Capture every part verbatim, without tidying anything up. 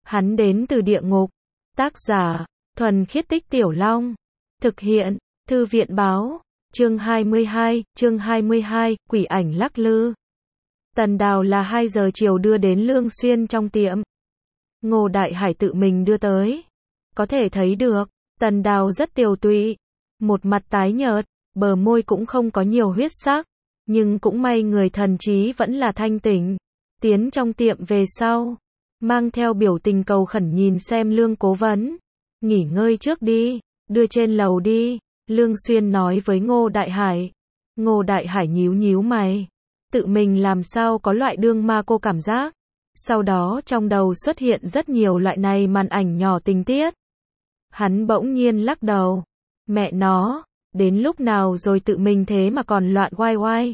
Hắn đến từ địa ngục. Tác giả, Thuần Khiết Tích Tiểu Long. Thực hiện, Thư viện báo. Chương hai mươi hai, chương hai mươi hai, quỷ ảnh lắc lư. Tần Đào là hai giờ chiều đưa đến Lương Xuyên trong tiệm. Ngô Đại Hải tự mình đưa tới. Có thể thấy được, Tần Đào rất tiều tụy. Một mặt tái nhợt, bờ môi cũng không có nhiều huyết sắc. Nhưng cũng may người thần trí vẫn là thanh tỉnh. Tiến trong tiệm về sau, mang theo biểu tình cầu khẩn nhìn xem Lương cố vấn. Nghỉ ngơi trước đi, đưa trên lầu đi. Lương Xuyên nói với Ngô Đại Hải. Ngô Đại Hải nhíu nhíu mày. Tự mình làm sao có loại đương ma cô cảm giác. Sau đó trong đầu xuất hiện rất nhiều loại này màn ảnh nhỏ tình tiết. Hắn bỗng nhiên lắc đầu. Mẹ nó, đến lúc nào rồi tự mình thế mà còn loạn oai oai.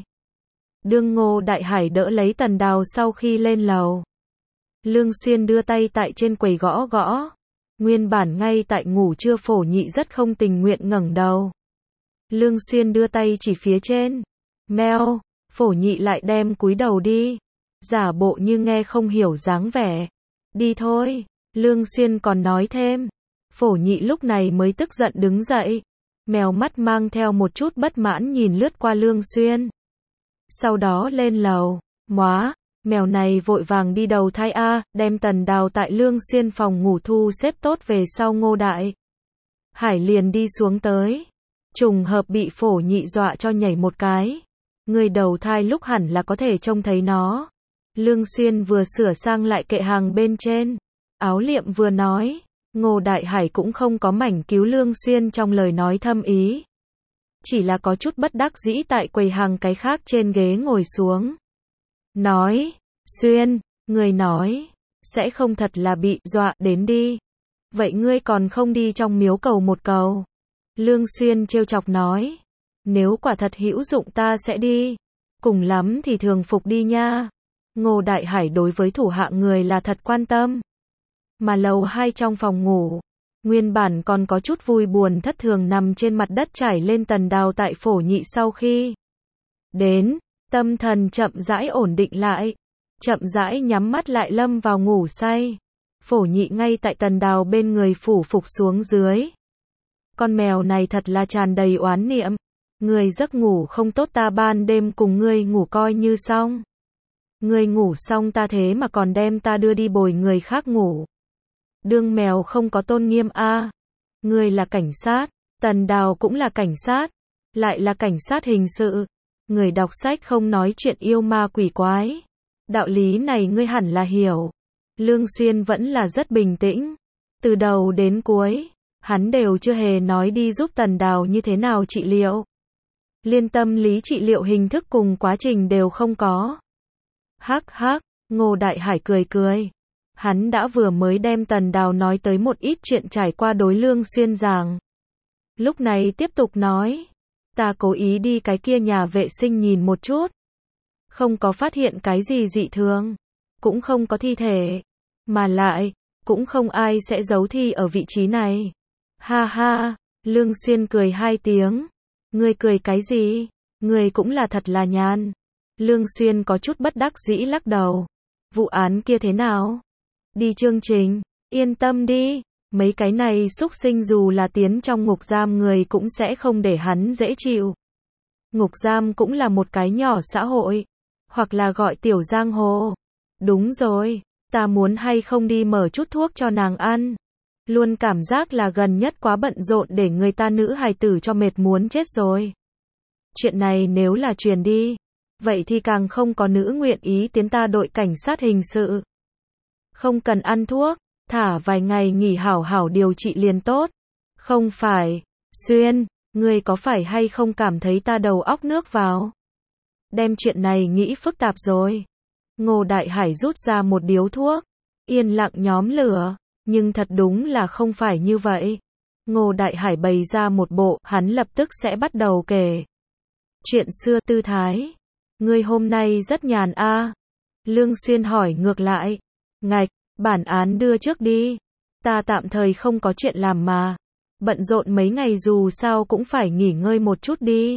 Đương Ngô Đại Hải đỡ lấy Tần Đào sau khi lên lầu. Lương Xuyên đưa tay tại trên quầy gõ gõ. Nguyên bản ngay tại ngủ trưa Phổ Nhị rất không tình nguyện ngẩng đầu. Lương Xuyên đưa tay chỉ phía trên. Mèo, Phổ Nhị lại đem cúi đầu đi. Giả bộ như nghe không hiểu dáng vẻ. Đi thôi, Lương Xuyên còn nói thêm. Phổ Nhị lúc này mới tức giận đứng dậy. Mèo mắt mang theo một chút bất mãn nhìn lướt qua Lương Xuyên. Sau đó lên lầu. Móa, mèo này vội vàng đi đầu thai a, đem Tần Đào tại Lương Xuyên phòng ngủ thu xếp tốt về sau Ngô Đại Hải liền đi xuống tới. Trùng hợp bị Phổ Nhị dọa cho nhảy một cái. Người đầu thai lúc hẳn là có thể trông thấy nó. Lương Xuyên vừa sửa sang lại kệ hàng bên trên. Áo liệm vừa nói. Ngô Đại Hải cũng không có mảnh cứu Lương Xuyên trong lời nói thâm ý. Chỉ là có chút bất đắc dĩ tại quầy hàng cái khác trên ghế ngồi xuống. Nói, Xuyên, người nói, sẽ không thật là bị dọa đến đi. Vậy ngươi còn không đi trong miếu cầu một cầu. Lương Xuyên trêu chọc nói. Nếu quả thật hữu dụng ta sẽ đi. Cùng lắm thì thường phục đi nha. Ngô Đại Hải đối với thủ hạ người là thật quan tâm. Mà lầu hai trong phòng ngủ. Nguyên bản còn có chút vui buồn thất thường nằm trên mặt đất trải lên Tần Đào tại Phổ Nhị sau khi đến, tâm thần chậm rãi ổn định lại, chậm rãi nhắm mắt lại lâm vào ngủ say. Phổ Nhị ngay tại Tần Đào bên người phủ phục xuống dưới. Con mèo này thật là tràn đầy oán niệm. Ngươi giấc ngủ không tốt ta ban đêm cùng ngươi ngủ coi như xong. Ngươi ngủ xong ta thế mà còn đem ta đưa đi bồi người khác ngủ. Đương mèo không có tôn nghiêm a. À. Ngươi là cảnh sát, Tần Đào cũng là cảnh sát, lại là cảnh sát hình sự. Người đọc sách không nói chuyện yêu ma quỷ quái. Đạo lý này ngươi hẳn là hiểu. Lương Xuyên vẫn là rất bình tĩnh. Từ đầu đến cuối, hắn đều chưa hề nói đi giúp Tần Đào như thế nào trị liệu. Liên tâm lý trị liệu hình thức cùng quá trình đều không có. Hắc hắc, Ngô Đại Hải cười cười. Hắn đã vừa mới đem Tần Đào nói tới một ít chuyện trải qua đối Lương Xuyên giảng. Lúc này tiếp tục nói. Ta cố ý đi cái kia nhà vệ sinh nhìn một chút. Không có phát hiện cái gì dị thường. Cũng không có thi thể. Mà lại, cũng không ai sẽ giấu thi ở vị trí này. Ha ha, Lương Xuyên cười hai tiếng. Ngươi cười cái gì? Ngươi cũng là thật là nhàn. Lương Xuyên có chút bất đắc dĩ lắc đầu. Vụ án kia thế nào? Đi chương trình, yên tâm đi, mấy cái này xúc sinh dù là tiến trong ngục giam người cũng sẽ không để hắn dễ chịu. Ngục giam cũng là một cái nhỏ xã hội, hoặc là gọi tiểu giang hồ. Đúng rồi, ta muốn hay không đi mở chút thuốc cho nàng ăn. Luôn cảm giác là gần nhất quá bận rộn để người ta nữ hài tử cho mệt muốn chết rồi. Chuyện này nếu là truyền đi, vậy thì càng không có nữ nguyện ý tiến ta đội cảnh sát hình sự. Không cần ăn thuốc, thả vài ngày nghỉ hảo hảo điều trị liền tốt. Không phải, Xuyên, ngươi có phải hay không cảm thấy ta đầu óc nước vào? Đem chuyện này nghĩ phức tạp rồi. Ngô Đại Hải rút ra một điếu thuốc, yên lặng nhóm lửa, nhưng thật đúng là không phải như vậy. Ngô Đại Hải bày ra một bộ, hắn lập tức sẽ bắt đầu kể. Chuyện xưa tư thái. Ngươi hôm nay rất nhàn a. À? Lương Xuyên hỏi ngược lại. Ngạch, bản án đưa trước đi. Ta tạm thời không có chuyện làm mà. Bận rộn mấy ngày dù sao cũng phải nghỉ ngơi một chút đi.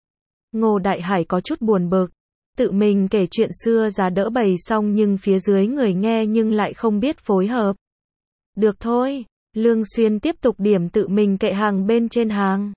Ngô Đại Hải có chút buồn bực. Tự mình kể chuyện xưa giá đỡ bày xong nhưng phía dưới người nghe nhưng lại không biết phối hợp. Được thôi. Lương Xuyên tiếp tục điểm tự mình kệ hàng bên trên hàng.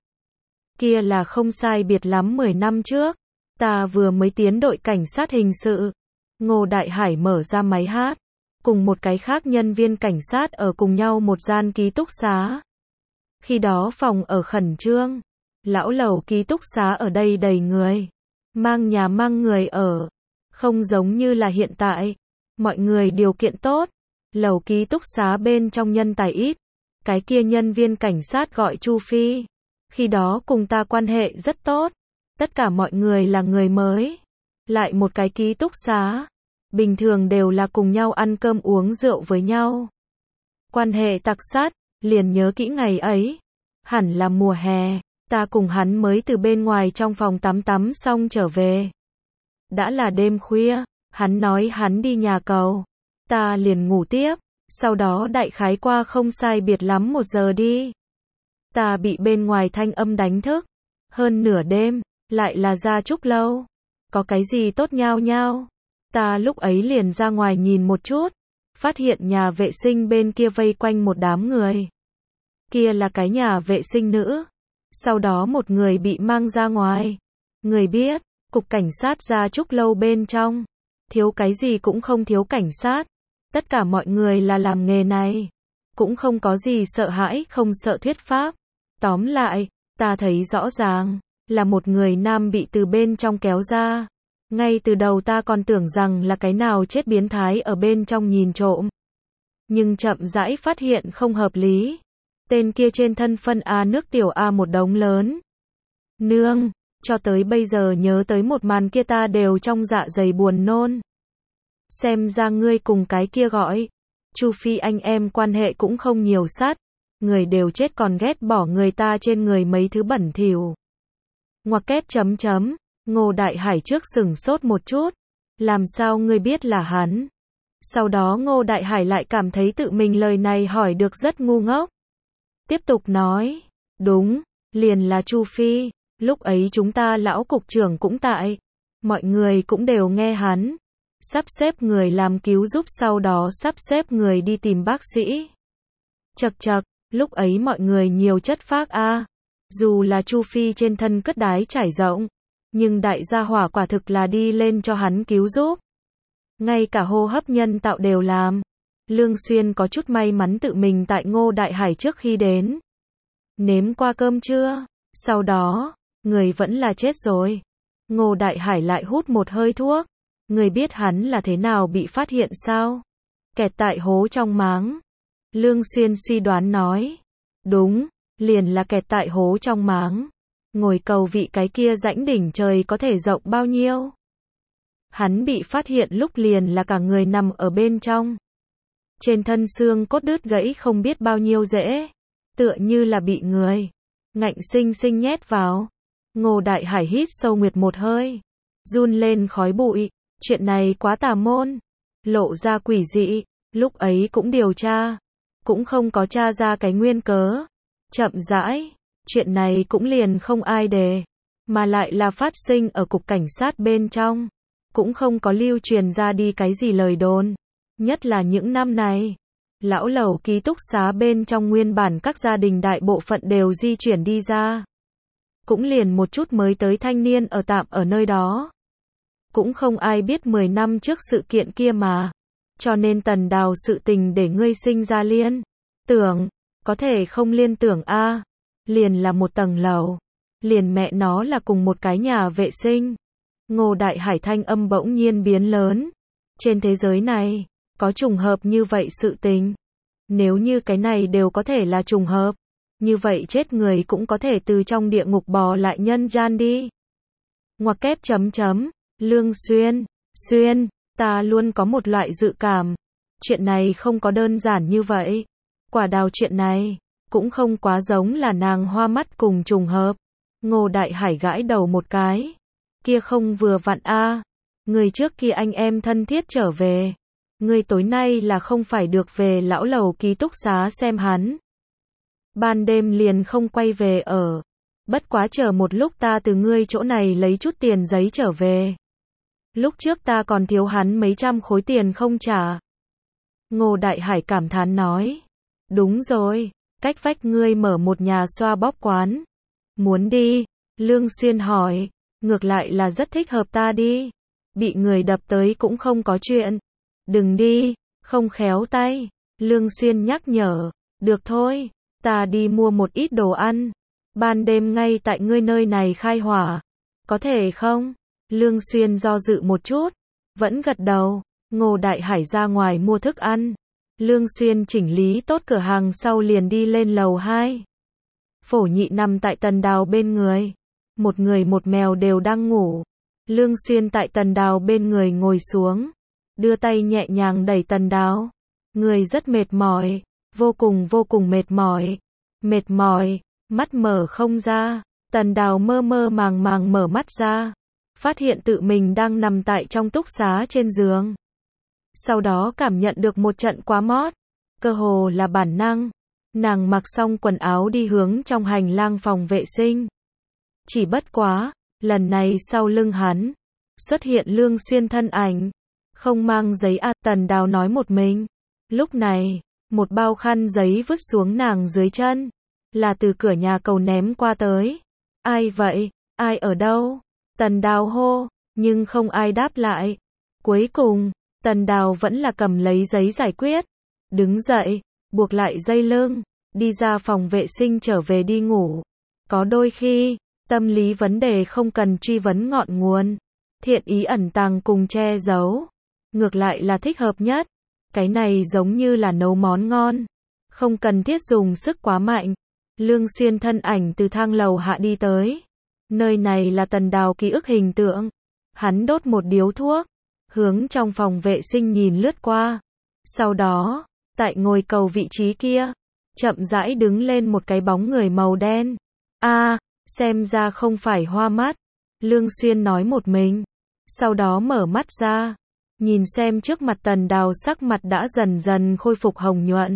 Kia là không sai biệt lắm mười năm trước. Ta vừa mới tiến đội cảnh sát hình sự. Ngô Đại Hải mở ra máy hát. Cùng một cái khác nhân viên cảnh sát ở cùng nhau một gian ký túc xá. Khi đó phòng ở khẩn trương. Lão lầu ký túc xá ở đây đầy người. Mang nhà mang người ở. Không giống như là hiện tại. Mọi người điều kiện tốt. Lầu ký túc xá bên trong nhân tài ít. Cái kia nhân viên cảnh sát gọi Chu Phi. Khi đó cùng ta quan hệ rất tốt. Tất cả mọi người là người mới. Lại một cái ký túc xá. Bình thường đều là cùng nhau ăn cơm uống rượu với nhau. Quan hệ tặc sát, liền nhớ kỹ ngày ấy. Hẳn là mùa hè, ta cùng hắn mới từ bên ngoài trong phòng tắm tắm xong trở về. Đã là đêm khuya, hắn nói hắn đi nhà cầu. Ta liền ngủ tiếp, sau đó đại khái qua không sai biệt lắm một giờ đi. Ta bị bên ngoài thanh âm đánh thức. Hơn nửa đêm, lại là ra Trúc Lâu. Có cái gì tốt nhao nhao. Ta lúc ấy liền ra ngoài nhìn một chút. Phát hiện nhà vệ sinh bên kia vây quanh một đám người. Kia là cái nhà vệ sinh nữ. Sau đó một người bị mang ra ngoài. Người biết, cục cảnh sát ra Trúc Lâu bên trong. Thiếu cái gì cũng không thiếu cảnh sát. Tất cả mọi người là làm nghề này. Cũng không có gì sợ hãi, không sợ thuyết pháp. Tóm lại, ta thấy rõ ràng, là một người nam bị từ bên trong kéo ra. Ngay từ đầu ta còn tưởng rằng là cái nào chết biến thái ở bên trong nhìn trộm. Nhưng chậm rãi phát hiện không hợp lý. Tên kia trên thân phân A nước tiểu A một đống lớn. Nương, cho tới bây giờ nhớ tới một màn kia ta đều trong dạ dày buồn nôn. Xem ra ngươi cùng cái kia gọi Chu Phi anh em quan hệ cũng không nhiều sát. Người đều chết còn ghét bỏ người ta trên người mấy thứ bẩn thỉu. Ngoặc kép chấm chấm. Ngô Đại Hải trước sừng sốt một chút. Làm sao ngươi biết là hắn? Sau đó Ngô Đại Hải lại cảm thấy tự mình lời này hỏi được rất ngu ngốc. Tiếp tục nói. Đúng, liền là Chu Phi. Lúc ấy chúng ta lão cục trưởng cũng tại. Mọi người cũng đều nghe hắn. Sắp xếp người làm cứu giúp, sau đó sắp xếp người đi tìm bác sĩ. Chật chật, lúc ấy mọi người nhiều chất phác a. Dù là Chu Phi trên thân cất đái trải rộng. Nhưng đại gia hỏa quả thực là đi lên cho hắn cứu giúp. Ngay cả hô hấp nhân tạo đều làm. Lương Xuyên có chút may mắn tự mình tại Ngô Đại Hải trước khi đến. Nếm qua cơm chưa? Sau đó, người vẫn là chết rồi. Ngô Đại Hải lại hút một hơi thuốc. Người biết hắn là thế nào bị phát hiện sao? Kẹt tại hố trong máng. Lương Xuyên suy đoán nói. Đúng, liền là kẹt tại hố trong máng. Ngồi cầu vị cái kia rãnh đỉnh trời có thể rộng bao nhiêu? Hắn bị phát hiện lúc liền là cả người nằm ở bên trong. Trên thân xương cốt đứt gãy không biết bao nhiêu rễ. Tựa như là bị người ngạnh sinh sinh nhét vào. Ngô Đại Hải hít sâu nguyệt một hơi. Run lên khói bụi. Chuyện này quá tà môn. Lộ ra quỷ dị. Lúc ấy cũng điều tra. Cũng không có tra ra cái nguyên cớ. Chậm rãi. Chuyện này cũng liền không ai đề. Mà lại là phát sinh ở cục cảnh sát bên trong. Cũng không có lưu truyền ra đi cái gì lời đồn. Nhất là những năm này. Lão lầu ký túc xá bên trong nguyên bản các gia đình đại bộ phận đều di chuyển đi ra. Cũng liền một chút mới tới thanh niên ở tạm ở nơi đó. Cũng không ai biết mười năm trước sự kiện kia mà. Cho nên Tần Đào sự tình để ngươi sinh ra liên tưởng. Có thể không liên tưởng a. Liền là một tầng lầu. Liền mẹ nó là cùng một cái nhà vệ sinh. Ngô Đại Hải thanh âm bỗng nhiên biến lớn. Trên thế giới này, có trùng hợp như vậy sự tình. Nếu như cái này đều có thể là trùng hợp. Như vậy chết người cũng có thể từ trong địa ngục bò lại nhân gian đi. Ngoặc kép chấm chấm. Lương Xuyên. Xuyên, ta luôn có một loại dự cảm. Chuyện này không có đơn giản như vậy. Quả đào chuyện này. Cũng không quá giống là nàng hoa mắt cùng trùng hợp. Ngô Đại Hải gãi đầu một cái. Kia không vừa vặn a. Người trước kia anh em thân thiết trở về. Người tối nay là không phải được về lão lầu ký túc xá xem hắn. Ban đêm liền không quay về ở. Bất quá chờ một lúc ta từ ngươi chỗ này lấy chút tiền giấy trở về. Lúc trước ta còn thiếu hắn mấy trăm khối tiền không trả. Ngô Đại Hải cảm thán nói. Đúng rồi, cách vách ngươi mở một nhà xoa bóp quán. Muốn đi? Lương Xuyên hỏi. Ngược lại là rất thích hợp ta đi. Bị người đập tới cũng không có chuyện. Đừng đi, không khéo tay. Lương Xuyên nhắc nhở. Được thôi, ta đi mua một ít đồ ăn. Ban đêm ngay tại ngươi nơi này khai hỏa. Có thể không? Lương Xuyên do dự một chút. Vẫn gật đầu. Ngô Đại Hải ra ngoài mua thức ăn. Lương Xuyên chỉnh lý tốt cửa hàng sau liền đi lên lầu hai. Phổ Nhị nằm tại Tần Đào bên người. Một người một mèo đều đang ngủ. Lương Xuyên tại Tần Đào bên người ngồi xuống. Đưa tay nhẹ nhàng đẩy Tần Đào. Người rất mệt mỏi. Vô cùng vô cùng mệt mỏi. Mệt mỏi. Mắt mở không ra. Tần Đào mơ mơ màng màng mở mắt ra. Phát hiện tự mình đang nằm tại trong túc xá trên giường. Sau đó cảm nhận được một trận quá mót. Cơ hồ là bản năng. Nàng mặc xong quần áo đi hướng trong hành lang phòng vệ sinh. Chỉ bất quá, lần này sau lưng hắn, xuất hiện Lương Xuyên thân ảnh. Không mang giấy à, Tần Đào nói một mình. Lúc này, một bao khăn giấy vứt xuống nàng dưới chân. Là từ cửa nhà cầu ném qua tới. Ai vậy? Ai ở đâu? Tần Đào hô, nhưng không ai đáp lại. Cuối cùng, Tần Đào vẫn là cầm lấy giấy giải quyết. Đứng dậy, buộc lại dây lưng, đi ra phòng vệ sinh trở về đi ngủ. Có đôi khi, tâm lý vấn đề không cần truy vấn ngọn nguồn. Thiện ý ẩn tàng cùng che giấu. Ngược lại là thích hợp nhất. Cái này giống như là nấu món ngon. Không cần thiết dùng sức quá mạnh. Lương Xuyên thân ảnh từ thang lầu hạ đi tới. Nơi này là Tần Đào ký ức hình tượng. Hắn đốt một điếu thuốc. Hướng trong phòng vệ sinh nhìn lướt qua. Sau đó, tại ngồi cầu vị trí kia, chậm rãi đứng lên một cái bóng người màu đen. A, à, xem ra không phải hoa mắt. Lương Xuyên nói một mình. Sau đó mở mắt ra. Nhìn xem trước mặt Tần Đào sắc mặt đã dần dần khôi phục hồng nhuận.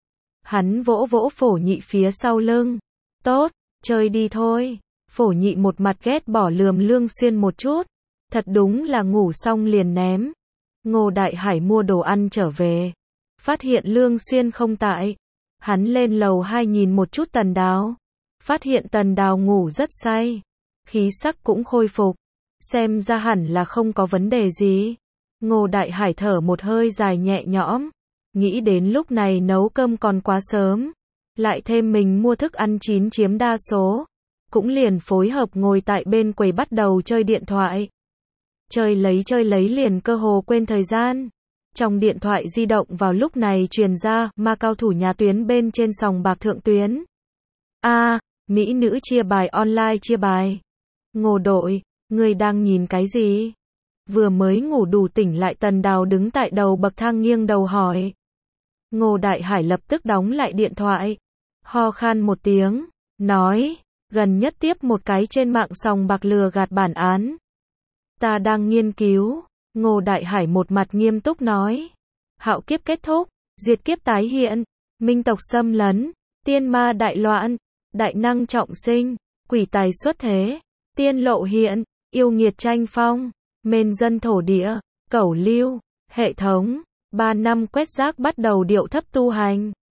Hắn vỗ vỗ Phổ Nhị phía sau lưng. Tốt, chơi đi thôi. Phổ Nhị một mặt ghét bỏ lườm Lương Xuyên một chút. Thật đúng là ngủ xong liền ném. Ngô Đại Hải mua đồ ăn trở về. Phát hiện Lương Xuyên không tại. Hắn lên lầu hai nhìn một chút Tần Đào. Phát hiện Tần Đào ngủ rất say. Khí sắc cũng khôi phục. Xem ra hẳn là không có vấn đề gì. Ngô Đại Hải thở một hơi dài nhẹ nhõm. Nghĩ đến lúc này nấu cơm còn quá sớm. Lại thêm mình mua thức ăn chín chiếm đa số. Cũng liền phối hợp ngồi tại bên quầy bắt đầu chơi điện thoại. Chơi lấy chơi lấy liền cơ hồ quên thời gian. Trong điện thoại di động vào lúc này truyền ra ma cao thủ nhà tuyến bên trên sòng bạc thượng tuyến. A, à, mỹ nữ chia bài online chia bài. Ngô đội, ngươi đang nhìn cái gì? Vừa mới ngủ đủ tỉnh lại Tần Đào đứng tại đầu bậc thang nghiêng đầu hỏi. Ngô Đại Hải lập tức đóng lại điện thoại. Ho khan một tiếng, nói, gần nhất tiếp một cái trên mạng sòng bạc lừa gạt bản án. Ta đang nghiên cứu. Ngô Đại Hải một mặt nghiêm túc nói. Hạo kiếp kết thúc, diệt kiếp tái hiện, minh tộc xâm lấn, tiên ma đại loạn, đại năng trọng sinh, quỷ tài xuất thế, tiên lộ hiện, yêu nghiệt tranh phong, mên dân thổ địa, cẩu lưu, hệ thống, ba năm quét rác bắt đầu điệu thấp tu hành.